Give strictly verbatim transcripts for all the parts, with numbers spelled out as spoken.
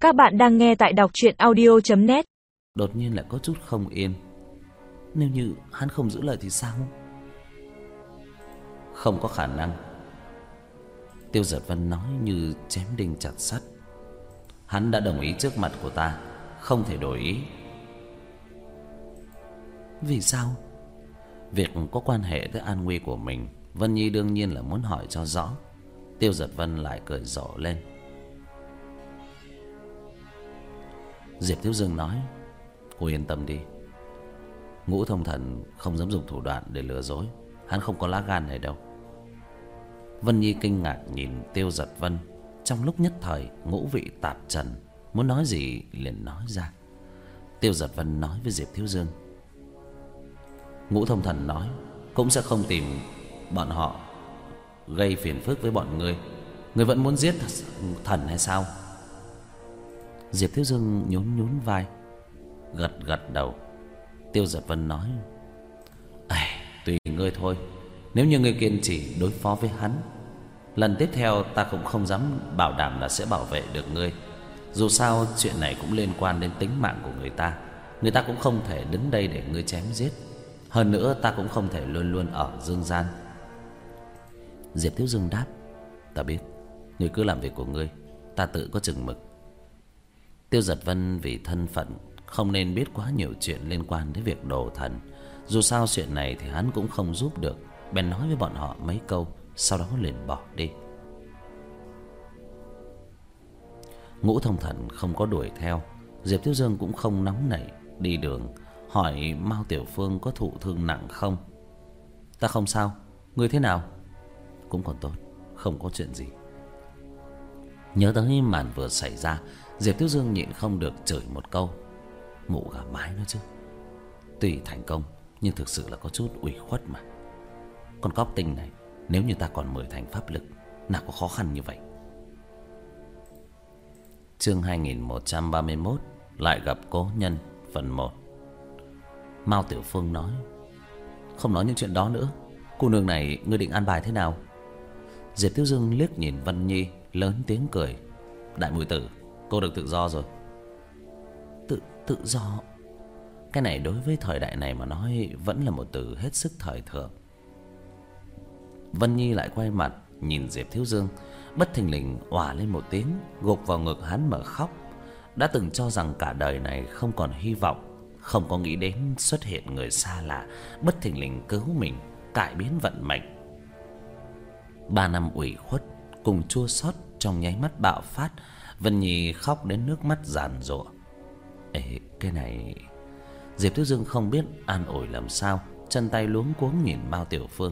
Các bạn đang nghe tại đọc truyện audio chấm net. Đột nhiên lại có chút không yên. Nếu như hắn không giữ lời thì sao? Không có khả năng. Tiêu Giật Vân nói như chém đinh chặt sắt. Hắn đã đồng ý trước mặt của ta, không thể đổi ý. Vì sao? Việc có quan hệ tới an nguy của mình, Vân Nhi đương nhiên là muốn hỏi cho rõ. Tiêu Giật Vân lại cười rộ lên. Diệp Thiếu Dương nói: cô yên tâm đi, Ngũ Thông Thần không dám dùng thủ đoạn để lừa dối. Hắn không có lá gan này đâu. Vân Nhi kinh ngạc nhìn Tiêu Giật Vân. Trong lúc nhất thời ngũ vị tạp trần, muốn nói gì liền nói ra. Tiêu Giật Vân nói với Diệp Thiếu Dương: Ngũ Thông Thần nói cũng sẽ không tìm bọn họ gây phiền phức với bọn ngươi. Ngươi vẫn muốn giết thần hay sao? Diệp Thiếu Dương nhún nhún vai, gật gật đầu. Tiêu Giật Vân nói: "Ai, tùy ngươi thôi. Nếu như ngươi kiên trì đối phó với hắn, lần tiếp theo ta cũng không dám bảo đảm là sẽ bảo vệ được ngươi. Dù sao chuyện này cũng liên quan đến tính mạng của người ta. Người ta cũng không thể đứng đây để ngươi chém giết. Hơn nữa ta cũng không thể luôn luôn ở dương gian." Diệp Thiếu Dương đáp: "Ta biết, ngươi cứ làm việc của ngươi, ta tự có chừng mực." Tiêu Giật Vân vì thân phận không nên biết quá nhiều chuyện liên quan đến việc đồ thần. Dù sao chuyện này thì hắn cũng không giúp được, bèn nói với bọn họ mấy câu, sau đó liền bỏ đi. Ngũ Thông Thần không có đuổi theo. Diệp Thiếu Dương cũng không nóng nảy, đi đường hỏi Mao Tiểu Phương có thụ thương nặng không. "Ta không sao, ngươi thế nào?" "Cũng còn tốt, không có chuyện gì." Nhớ tới màn vừa xảy ra, Diệp Thiếu Dương nhịn không được chửi một câu: "Mụ gà mái nó chứ. Tuy thành công nhưng thực sự là có chút ủy khuất mà. Con cóc tinh này, nếu như ta còn mười thành pháp lực, nào có khó khăn như vậy." Chương hai nghìn một trăm ba mươi mốt, lại gặp cố nhân, phần một. Mao Tiểu Phương nói: "Không nói những chuyện đó nữa. Cô nương này ngươi định an bài thế nào?" Diệp Thiếu Dương liếc nhìn Vân Nhi, lớn tiếng cười: "Đại muội tử, cô được tự do rồi." Tự tự do? Cái này đối với thời đại này mà nói vẫn là một từ hết sức thời thượng. Vân Nhi lại quay mặt nhìn Diệp Thiếu Dương, bất thình lình òa lên một tiếng, gục vào ngực hắn mà khóc. Đã từng cho rằng cả đời này không còn hy vọng, không có nghĩ đến xuất hiện người xa lạ bất thình lình cứu mình, cải biến vận mệnh. Ba năm ủy khuất cùng chua xót trong nháy mắt bạo phát. Vân Nhi khóc đến nước mắt giàn giụa. Ê, cái này... Diệp Thiếu Dương không biết an ủi làm sao, chân tay luống cuống nhìn Mao Tiểu Phương.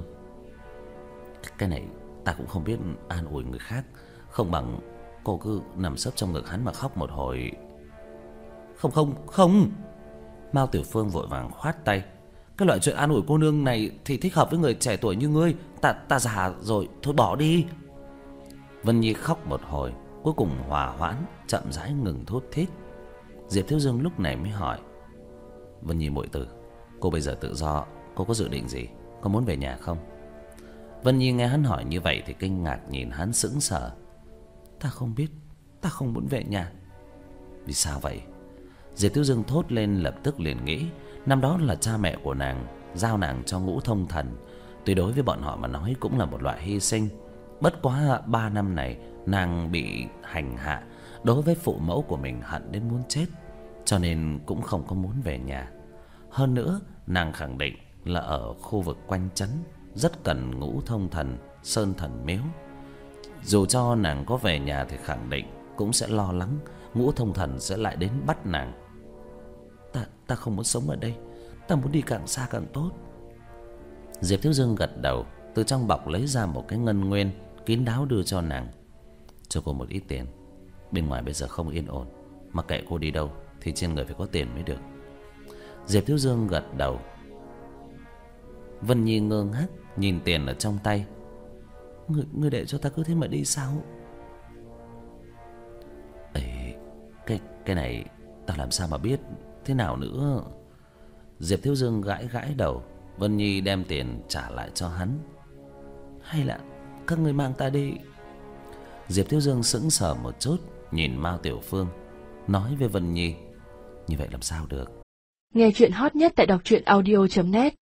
"Cái này ta cũng không biết an ủi người khác, không bằng cô cứ nằm sấp trong ngực hắn mà khóc một hồi." "Không không không!" Mao Tiểu Phương vội vàng khoát tay: "Cái loại chuyện an ủi cô nương này thì thích hợp với người trẻ tuổi như ngươi. Ta ta già rồi, thôi bỏ đi." Vân Nhi khóc một hồi, cuối cùng hòa hoãn, chậm rãi ngừng thút thít. Diệp Thiếu Dương lúc này mới hỏi: "Vân Nhi muội tử, cô bây giờ tự do, cô có dự định gì? Có muốn về nhà không?" Vân Nhi nghe hắn hỏi như vậy thì kinh ngạc nhìn hắn sững sờ. "Ta không biết, ta không muốn về nhà." "Vì sao vậy?" Diệp Thiếu Dương thốt lên, lập tức liền nghĩ năm đó là cha mẹ của nàng giao nàng cho Ngũ Thông Thần. Tuy đối với bọn họ mà nói cũng là một loại hy sinh. Bất quá ba năm này nàng bị hành hạ, đối với phụ mẫu của mình hận đến muốn chết, cho nên cũng không có muốn về nhà. Hơn nữa nàng khẳng định là ở khu vực quanh trấn rất cần Ngũ Thông Thần, Sơn Thần Miếu. Dù cho nàng có về nhà thì khẳng định cũng sẽ lo lắng Ngũ Thông Thần sẽ lại đến bắt nàng. Ta ta không muốn sống ở đây, ta muốn đi càng xa càng tốt." Diệp Thiếu Dương gật đầu, từ trong bọc lấy ra một cái ngân nguyên, kín đáo đưa cho nàng. "Cho cô một ít tiền. Bên ngoài bây giờ không yên ổn, mặc kệ cô đi đâu thì trên người phải có tiền mới được." Diệp Thiếu Dương gật đầu. Vân Nhi ngơ ngác nhìn tiền ở trong tay. Ngươi, ngươi để cho ta cứ thế mà đi sao?" "Ê, cái, cái này ta làm sao mà biết thế nào nữa?" Diệp Thiếu Dương gãi gãi đầu. Vân Nhi đem tiền trả lại cho hắn. "Hay là các ngươi mang ta đi?" Diệp Thiếu Dương sững sờ một chút, nhìn Mao Tiểu Phương. nói với Vân Nhi. Như vậy làm sao được? Nghe chuyện hot nhất tại đọc truyện audio chấm net.